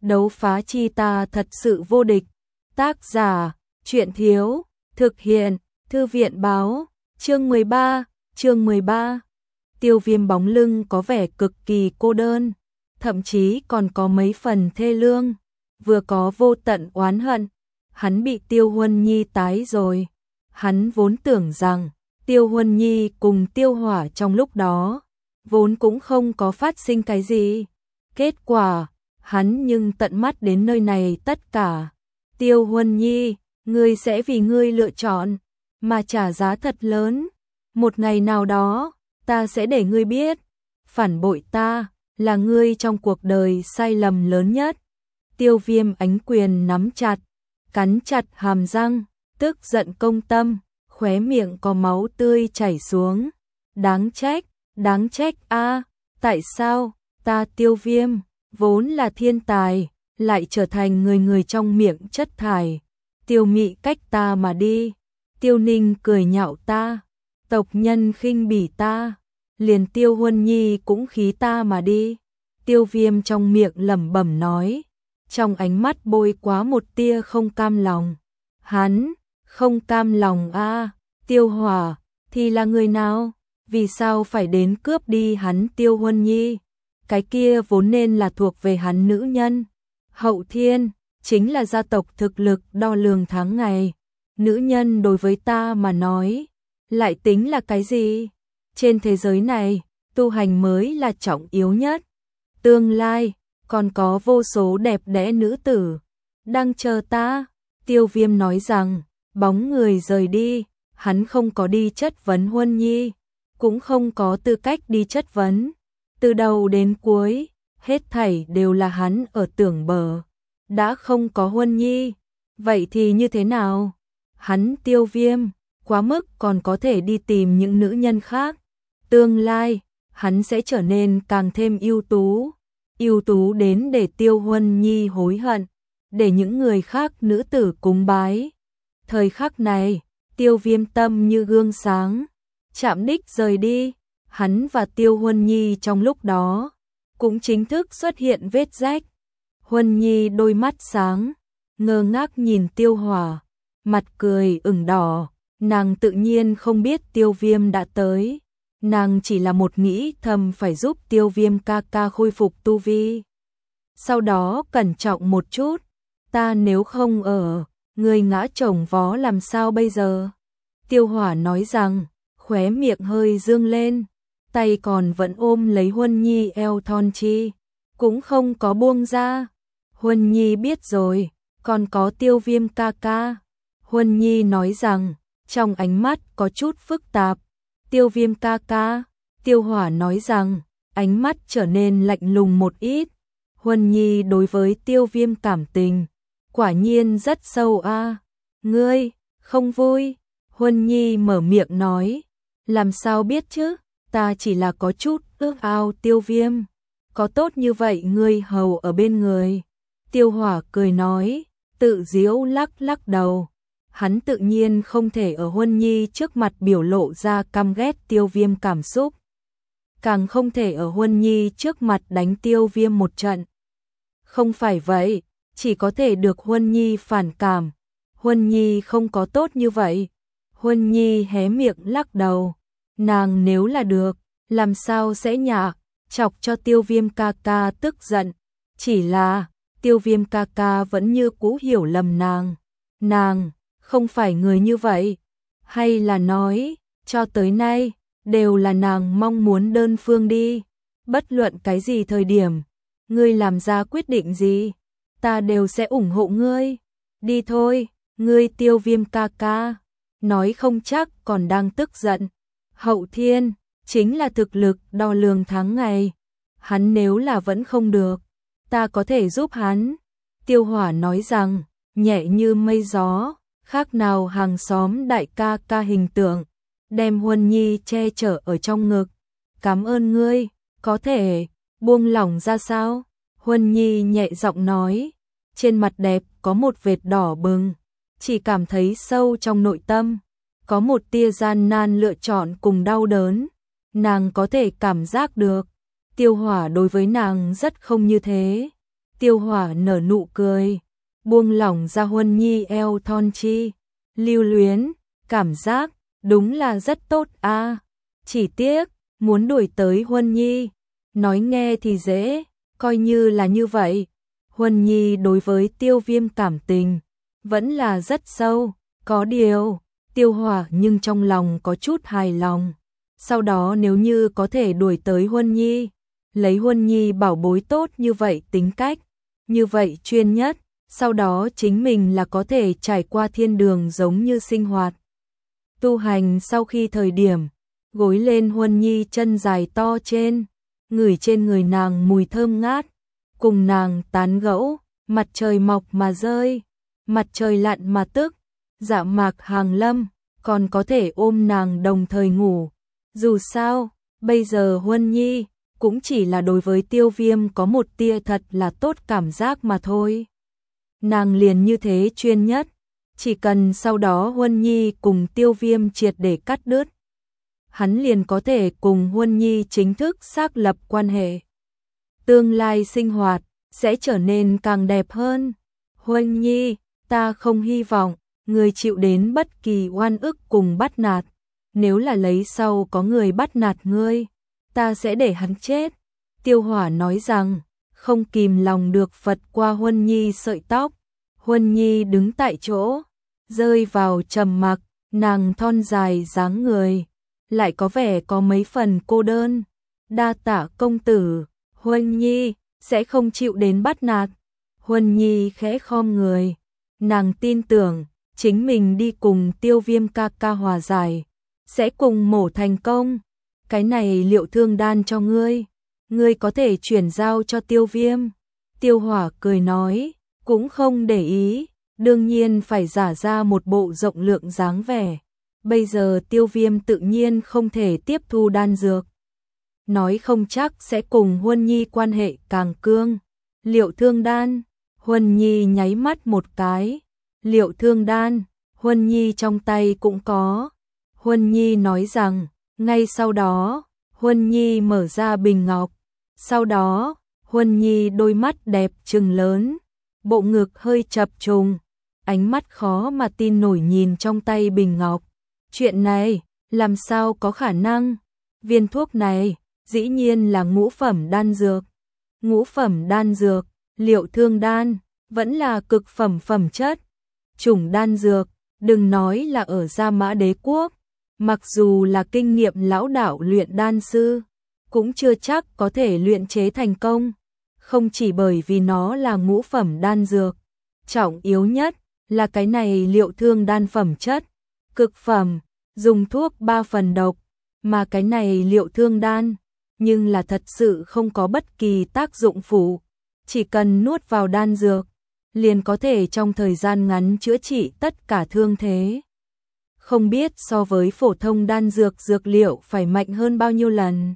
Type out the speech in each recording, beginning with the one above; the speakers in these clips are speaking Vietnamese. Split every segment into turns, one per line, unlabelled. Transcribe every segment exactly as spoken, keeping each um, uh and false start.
đấu phá chi ta thật sự vô địch. Tác giả, truyện thiếu, thực hiện, thư viện báo, chương mười ba, chương mười ba. Tiêu Viêm bóng lưng có vẻ cực kỳ cô đơn, thậm chí còn có mấy phần thê lương, vừa có vô tận oán hận, hắn bị Tiêu Huân Nhi tái rồi. Hắn vốn tưởng rằng Tiêu Huân Nhi cùng Tiêu Hỏa trong lúc đó vốn cũng không có phát sinh cái gì. Kết quả, hắn nhưng tận mắt đến nơi này tất cả. Tiêu Huân Nhi, ngươi sẽ vì ngươi lựa chọn mà trả giá thật lớn. Một ngày nào đó, ta sẽ để ngươi biết, phản bội ta là ngươi trong cuộc đời sai lầm lớn nhất. Tiêu Viêm ánh quyền nắm chặt, cắn chặt hàm răng, tức giận công tâm, khóe miệng có máu tươi chảy xuống. Đáng trách, đáng trách a, tại sao ta Tiêu Viêm vốn là thiên tài, lại trở thành người người trong miệng chất thải. Tiêu Mị cách ta mà đi, Tiêu Ninh cười nhạo ta, tộc nhân khinh bỉ ta, liền Tiêu Huân Nhi cũng khí ta mà đi. Tiêu Viêm trong miệng lẩm bẩm nói, trong ánh mắt bôi quá một tia không cam lòng. Hắn không cam lòng a, Tiêu Hỏa thì là người nào? Vì sao phải đến cướp đi hắn Tiêu Huân Nhi? Cái kia vốn nên là thuộc về hắn nữ nhân. Hậu Thiên chính là gia tộc thực lực đo lường tháng ngày. Nữ nhân đối với ta mà nói, lại tính là cái gì? Trên thế giới này, tu hành mới là trọng yếu nhất. Tương lai, còn có vô số đẹp đẽ nữ tử đang chờ ta. Tiêu Viêm nói rằng, bóng người rời đi, hắn không có đi chất vấn Huân Nhi, cũng không có tư cách đi chất vấn. Từ đầu đến cuối, hết thảy đều là hắn ở tưởng bờ. Đã không có Huân Nhi, vậy thì như thế nào? Hắn Tiêu Viêm, quá mức còn có thể đi tìm những nữ nhân khác. Tương lai, hắn sẽ trở nên càng thêm ưu tú. Ưu tú đến để Tiêu Huân Nhi hối hận, để những người khác nữ tử cúng bái. Thời khắc này, Tiêu Viêm tâm như gương sáng, chạm đích rời đi. Hắn và Tiêu Huân Nhi trong lúc đó cũng chính thức xuất hiện vết rách. Huân Nhi đôi mắt sáng, ngơ ngác nhìn Tiêu Hỏa, mặt cười ửng đỏ. Nàng tự nhiên không biết Tiêu Viêm đã tới, nàng chỉ là một nghĩ thầm phải giúp Tiêu Viêm ca ca khôi phục tu vi. Sau đó cẩn trọng một chút, ta nếu không ở, người ngã chồng vó làm sao bây giờ? Tiêu Hỏa nói rằng, khóe miệng hơi dương lên, tay còn vẫn ôm lấy Huân Nhi eo thon chi, cũng không có buông ra. Huân Nhi biết rồi, còn có Tiêu Viêm ca ca. Huân Nhi nói rằng, trong ánh mắt có chút phức tạp. Tiêu Viêm ca ca. Tiêu Hỏa nói rằng, ánh mắt trở nên lạnh lùng một ít. Huân Nhi đối với Tiêu Viêm cảm tình quả nhiên rất sâu a. Ngươi không vui? Huân Nhi mở miệng nói, làm sao biết chứ, ta chỉ là có chút ước ao Tiêu Viêm, có tốt như vậy ngươi hầu ở bên người. Tiêu Hỏa cười nói, tự giễu lắc lắc đầu. Hắn tự nhiên không thể ở Huân Nhi trước mặt biểu lộ ra căm ghét Tiêu Viêm cảm xúc, càng không thể ở Huân Nhi trước mặt đánh Tiêu Viêm một trận. Không phải vậy, chỉ có thể được Huân Nhi phản cảm. Huân Nhi không có tốt như vậy. Huân Nhi hé miệng lắc đầu. Nàng nếu là được, làm sao sẽ nhả, chọc cho Tiêu Viêm ca ca tức giận. Chỉ là, Tiêu Viêm ca ca vẫn như cũ hiểu lầm nàng. Nàng không phải người như vậy. Hay là nói, cho tới nay, đều là nàng mong muốn đơn phương đi. Bất luận cái gì thời điểm, ngươi làm ra quyết định gì, ta đều sẽ ủng hộ ngươi. Đi thôi, ngươi Tiêu Viêm ca ca. Nói không chắc còn đang tức giận. Hậu Thiên chính là thực lực đo lường tháng ngày. Hắn nếu là vẫn không được, ta có thể giúp hắn. Tiêu Hỏa nói rằng, nhẹ như mây gió, khác nào hàng xóm đại ca ca hình tượng, đem Huân Nhi che chở ở trong ngực. Cảm ơn ngươi, có thể buông lỏng ra sao? Huân Nhi nhẹ giọng nói, trên mặt đẹp có một vệt đỏ bừng, chỉ cảm thấy sâu trong nội tâm có một tia gian nan lựa chọn cùng đau đớn. Nàng có thể cảm giác được Tiêu Hỏa đối với nàng rất không như thế. Tiêu Hỏa nở nụ cười, buông lỏng ra Huân Nhi eo thon chi, lưu luyến, cảm giác đúng là rất tốt a. À. Chỉ tiếc, muốn đuổi tới Huân Nhi, nói nghe thì dễ, coi như là như vậy. Huân Nhi đối với Tiêu Viêm cảm tình vẫn là rất sâu, có điều, Tiêu Hỏa nhưng trong lòng có chút hài lòng. Sau đó nếu như có thể đuổi tới Huân Nhi, lấy Huân Nhi bảo bối tốt như vậy tính cách, như vậy chuyên nhất, sau đó chính mình là có thể trải qua thiên đường giống như sinh hoạt. Tu hành sau khi thời điểm, gối lên Huân Nhi chân dài to trên, ngửi trên người nàng mùi thơm ngát, cùng nàng tán gẫu, mặt trời mọc mà rơi, mặt trời lặn mà tức, dạ mạc hàng lâm, còn có thể ôm nàng đồng thời ngủ. Dù sao, bây giờ Huân Nhi cũng chỉ là đối với Tiêu Viêm có một tia thật là tốt cảm giác mà thôi. Nàng liền như thế chuyên nhất, chỉ cần sau đó Huân Nhi cùng Tiêu Viêm triệt để cắt đứt, hắn liền có thể cùng Huân Nhi chính thức xác lập quan hệ. Tương lai sinh hoạt sẽ trở nên càng đẹp hơn. Huân Nhi, ta không hy vọng người chịu đến bất kỳ oan ức cùng bắt nạt. Nếu là lấy sau có người bắt nạt ngươi, ta sẽ để hắn chết. Tiêu Hỏa nói rằng, không kìm lòng được phật qua Huân Nhi sợi tóc. Huân Nhi đứng tại chỗ, rơi vào trầm mặc, nàng thon dài dáng người, lại có vẻ có mấy phần cô đơn. Đa tạ công tử, Huân Nhi sẽ không chịu đến bắt nạt. Huân Nhi khẽ khom người, nàng tin tưởng chính mình đi cùng Tiêu Viêm ca ca hòa giải, sẽ cùng mổ thành công. Cái này liệu thương đan cho ngươi, ngươi có thể chuyển giao cho Tiêu Viêm. Tiêu Hỏa cười nói, cũng không để ý, đương nhiên phải giả ra một bộ rộng lượng dáng vẻ. Bây giờ Tiêu Viêm tự nhiên không thể tiếp thu đan dược, nói không chắc sẽ cùng Huân Nhi quan hệ càng cương. Liệu thương đan, Huân Nhi nháy mắt một cái. Liệu thương đan, Huân Nhi trong tay cũng có. Huân Nhi nói rằng, ngay sau đó, Huân Nhi mở ra bình ngọc. Sau đó, Huân Nhi đôi mắt đẹp trừng lớn, bộ ngực hơi chập trùng, ánh mắt khó mà tin nổi nhìn trong tay bình ngọc. Chuyện này, làm sao có khả năng? Viên thuốc này, dĩ nhiên là ngũ phẩm đan dược. Ngũ phẩm đan dược, liệu thương đan, vẫn là cực phẩm phẩm chất. Chủng đan dược, đừng nói là ở Gia Mã Đế Quốc, mặc dù là kinh nghiệm lão đạo luyện đan sư, cũng chưa chắc có thể luyện chế thành công. Không chỉ bởi vì nó là ngũ phẩm đan dược, trọng yếu nhất là cái này liệu thương đan phẩm chất, cực phẩm, dùng thuốc ba phần độc, mà cái này liệu thương đan, nhưng là thật sự không có bất kỳ tác dụng phụ, chỉ cần nuốt vào đan dược, liền có thể trong thời gian ngắn chữa trị tất cả thương thế. Không biết so với phổ thông đan dược dược liệu phải mạnh hơn bao nhiêu lần.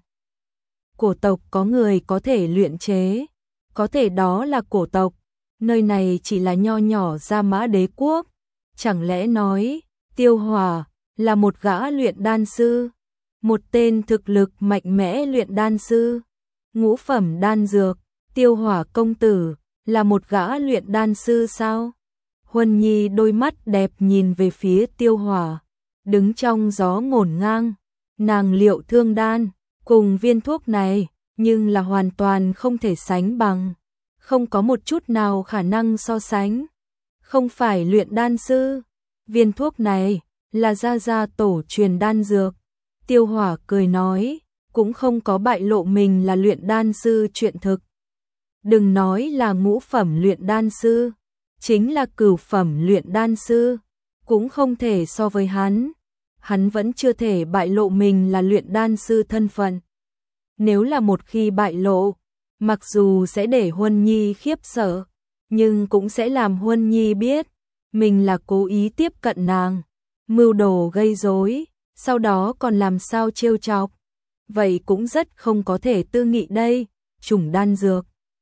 Cổ tộc có người có thể luyện chế, có thể đó là cổ tộc, nơi này chỉ là nho nhỏ Gia Mã Đế Quốc. Chẳng lẽ nói, Tiêu Hỏa là một gã luyện đan sư, một tên thực lực mạnh mẽ luyện đan sư, ngũ phẩm đan dược, Tiêu Hỏa công tử là một gã luyện đan sư sao? Huân Nhi đôi mắt đẹp nhìn về phía Tiêu Hỏa, đứng trong gió ngổn ngang, nàng liệu thương đan, cùng viên thuốc này, nhưng là hoàn toàn không thể sánh bằng, không có một chút nào khả năng so sánh. Không phải luyện đan sư, viên thuốc này là gia gia tổ truyền đan dược. Tiêu Hỏa cười nói, cũng không có bại lộ mình là luyện đan sư chuyện thực. Đừng nói là ngũ phẩm luyện đan sư, chính là cửu phẩm luyện đan sư, cũng không thể so với hắn. Hắn vẫn chưa thể bại lộ mình là luyện đan sư thân phận. Nếu là một khi bại lộ, mặc dù sẽ để Huân Nhi khiếp sợ, nhưng cũng sẽ làm Huân Nhi biết mình là cố ý tiếp cận nàng, mưu đồ gây rối, sau đó còn làm sao trêu chọc. Vậy cũng rất không có thể tư nghị đây. Chủng đan dược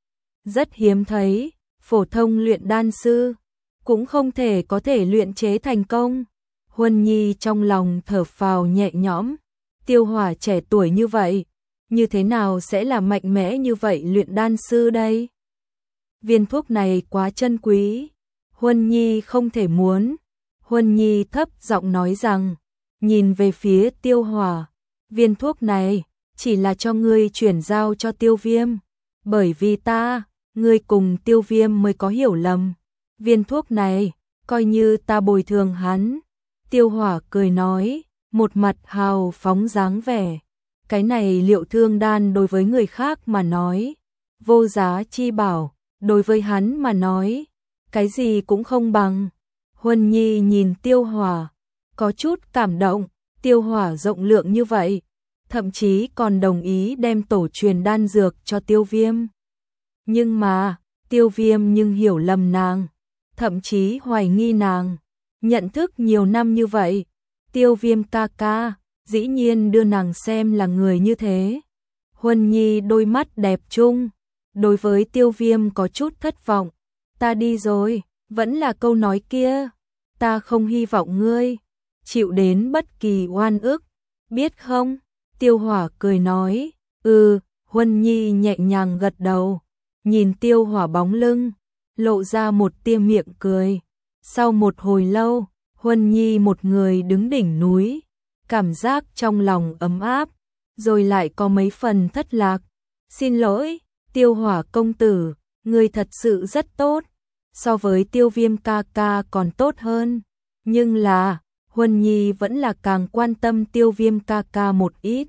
rất hiếm thấy, phổ thông luyện đan sư cũng không thể có thể luyện chế thành công. Huân Nhi trong lòng thở phào nhẹ nhõm, Tiêu Hỏa trẻ tuổi như vậy, như thế nào sẽ là mạnh mẽ như vậy luyện đan sư đây? viên thuốc này quá chân quý, Huân Nhi không thể muốn. Huân Nhi thấp giọng nói rằng, nhìn về phía Tiêu Hỏa, viên thuốc này chỉ là cho ngươi chuyển giao cho Tiêu Viêm, bởi vì ta, ngươi cùng Tiêu Viêm mới có hiểu lầm. Viên thuốc này, coi như ta bồi thường hắn. Tiêu Hỏa cười nói, một mặt hào phóng dáng vẻ. Cái này liệu thương đan đối với người khác mà nói, vô giá chi bảo, đối với hắn mà nói, cái gì cũng không bằng. Huân Nhi nhìn Tiêu Hỏa, có chút cảm động, Tiêu Hỏa rộng lượng như vậy, thậm chí còn đồng ý đem tổ truyền đan dược cho Tiêu Viêm. Nhưng mà, Tiêu Viêm nhưng hiểu lầm nàng, thậm chí hoài nghi nàng, nhận thức nhiều năm như vậy, Tiêu Viêm ca ca, dĩ nhiên đưa nàng xem là người như thế. Huân Nhi đôi mắt đẹp chung, đối với Tiêu Viêm có chút thất vọng, ta đi rồi, vẫn là câu nói kia, ta không hy vọng ngươi chịu đến bất kỳ oan ức, biết không? Tiêu Hỏa cười nói, ừ, Huân Nhi nhẹ nhàng gật đầu, nhìn Tiêu Hỏa bóng lưng, lộ ra một tia miệng cười. Sau một hồi lâu, Huân Nhi một người đứng đỉnh núi, cảm giác trong lòng ấm áp, rồi lại có mấy phần thất lạc. Xin lỗi, Tiêu Hỏa công tử, ngươi thật sự rất tốt, so với Tiêu Viêm ca ca còn tốt hơn, nhưng là, Huân Nhi vẫn là càng quan tâm Tiêu Viêm ca ca một ít.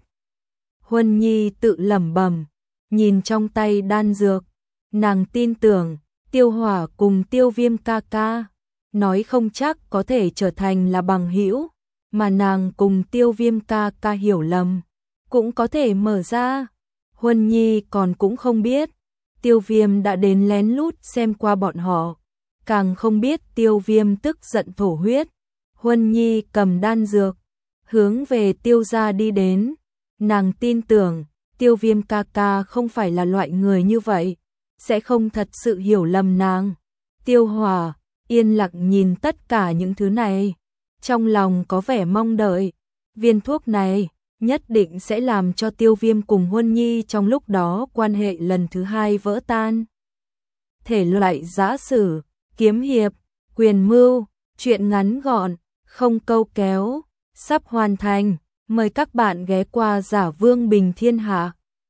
Huân Nhi tự lẩm bẩm, nhìn trong tay đan dược, nàng tin tưởng, Tiêu Hỏa cùng Tiêu Viêm ca ca, nói không chắc có thể trở thành là bằng hữu, mà nàng cùng Tiêu Viêm ca ca hiểu lầm, cũng có thể mở ra. Huân Nhi còn cũng không biết, Tiêu Viêm đã đến lén lút xem qua bọn họ, càng không biết Tiêu Viêm tức giận thổ huyết. Huân Nhi cầm đan dược, hướng về Tiêu gia đi đến, nàng tin tưởng, Tiêu Viêm ca ca không phải là loại người như vậy, sẽ không thật sự hiểu lầm nàng. Tiêu Hỏa yên lặng nhìn tất cả những thứ này, trong lòng có vẻ mong đợi, viên thuốc này nhất định sẽ làm cho Tiêu Viêm cùng Huân Nhi trong lúc đó quan hệ lần thứ hai vỡ tan. Thể loại giã sử, kiếm hiệp, quyền mưu, truyện ngắn gọn, không câu kéo, sắp hoàn thành, mời các bạn ghé qua Giả Vương Bình Thiên Hạ.